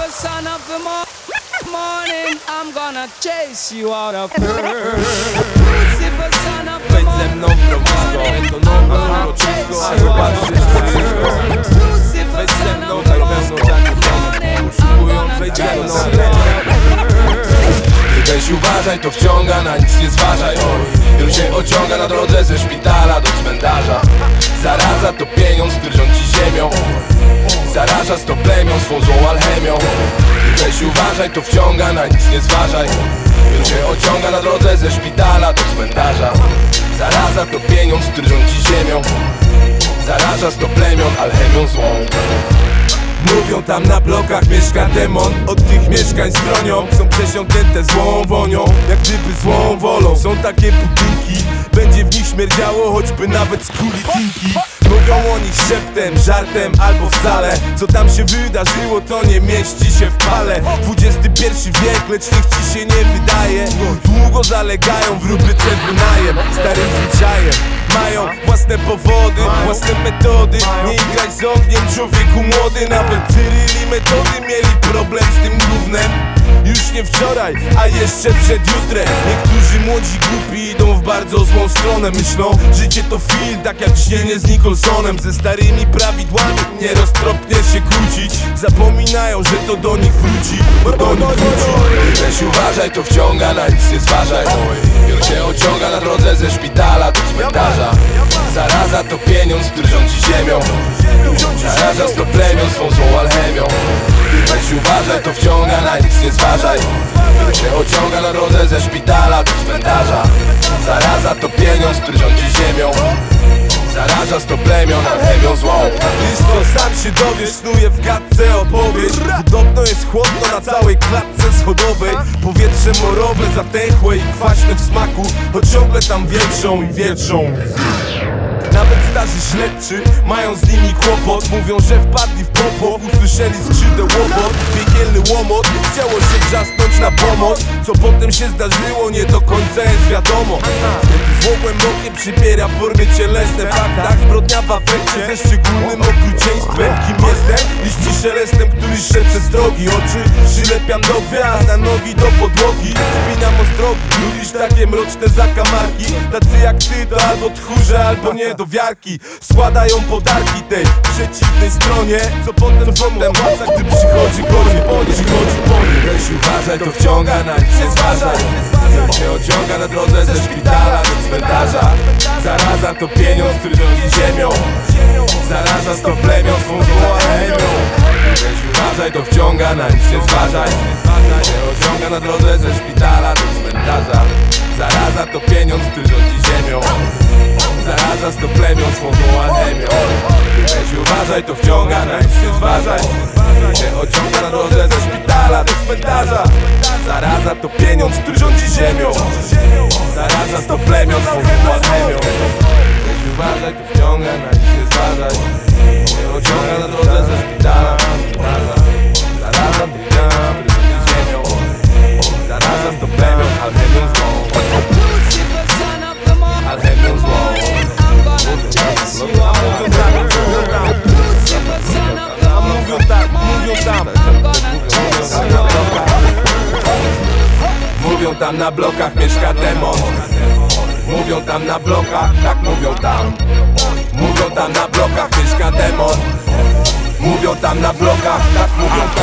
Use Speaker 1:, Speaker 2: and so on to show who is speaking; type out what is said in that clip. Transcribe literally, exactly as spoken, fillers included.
Speaker 1: Lucifer, son of the mo morning, I'm gonna chase you out of earth. Lucifer, son of the
Speaker 2: Wejdź ze mną w mrowisko, to nowe uroczysko, a zobaczysz wszystko. Wejdź ze mną tak pełno zakupione, poszukując, wejdź ze mną. Ty weź uważaj, to wciąga, na nic nie zważaj. Tylu się ociąga na drodze ze szpitala do cmentarza. Zaraza to pieniądz, który rządzi ziemią. Zaraża sto plemion swą złą alchemią. Ty weź uważaj, to wciąga, na nic nie zważaj. Tylu się ociąga na drodze ze szpitala do cmentarza. Zaraza to pieniądz, który rządzi ziemią. Zaraża sto plemion alchemią złą. Mówią tam na blokach mieszka demon. Od tych mieszkań stronią. Są przesiąknięte złą wonią, jak gdyby złą wolą. Są takie budynki, będzie w nich śmierdziało, choćby nawet z kuli tinki. Mówią o nich szeptem, żartem albo wcale. Co tam się wydarzyło, to nie mieści się w pale. dwudziesty pierwszy wiek, lecz niech ci się nie wydaje. Długo zalegają w rubryce wynajem. Starym zwyczajem mają własne powody, własne metody. Nie igraj z ogniem, człowieku młody. Nawet Cyryl i Metody mieli problem z tym gównem. Już nie wczoraj, a jeszcze przed jutrem. Niektórzy młodzi głupi idą w bardzo złą stronę. Myślą, życie to film, tak jak śnienie z Nicholsonem. Ze starymi prawidłami nieroztropnie się kłócić. Zapominają, że to do nich wróci, bo do nich wróci. Weź uważaj, to wciąga, na nic nie zważaj. Wielu się ociąga na drodze ze szpitala do cmentarza. Zaraza to pieniądz, który rządzi ziemią. Zaraża sto plemion swą złą alchemią. Ty weź uważaj, to wciąga, na nic nie zważaj. Wielu się ociąga na drodze ze szpitala do cmentarza. Zaraza to pieniądz, który rządzi ziemią. Zaraża sto plemion alchemią złą. Wiesz co, sam się dowiesz, snuje w gadce opowieść. Podobno jest chłodno na całej klatce schodowej. Powietrze morowe, zatęchłe i kwaśne w smaku, choć ciągle tam wietrzą i wietrzą. Nawet starzy śledczy mają z nimi kłopot. Mówią, że wpadli w popłoch, usłyszeli skrzydeł łopot. Piekielny łomot, chciało się wrzasnąć na pomoc. Co potem się zdarzyło, nie do końca jest wiadomo. Wtedy złogłem okiem przybiera formy cielesne. W faktach zbrodnia w afekcie ze szczególnym okrucieństwem. Kim jestem? Liści szelestem, który szepcze z drogi. Oczy przylepiam do gwiazd, a nogi do podłogi. Spinam ostrogi, lubisz takie mroczne zakamarki. Tacy jak ty to albo tchórze, albo nie do wiarki. Składają podarki tej przeciwnej stronie. Co potem co potem łatwa, gdy przychodzi gorzej. Przychodzi pory. Weź uważaj, to wciąga, na nic nie zważaj. Wielu się ociąga na drodze ze szpitala do cmentarza. Zaraza to pieniądz, który rządzi ziemią. Zaraża sto plemion swą złą alchemią. Weź uważaj, to wciąga, na nic nie zważaj. Wielu się ociąga na drodze ze szpitala do cmentarza. Zaraza to pieniądz, który rządzi ziemią. Zaraża sto plemion swą złą alchemią. Weź uważaj, to wciąga, na nic nie zważaj. Się ociąga na drodze ze szpitala do cmentarza. Zaraza to pieniądz, który rządzi ziemią. Zaraża sto plemion swą złą alchemią. Weź uważaj, to wciąga, na nic nie zważaj. Się ociąga na drodze ze szpitala do cmentarza. Zaraza to pieniądz, który rządzi ziemią. Zaraża sto plemion alchemią złą. Alchemią złą. Mówią tam na blokach mieszka demon. Mówią tam na blokach, tak mówią tam. Mówią tam na blokach mieszka demon. Mówią tam na blokach, tak mówią tam.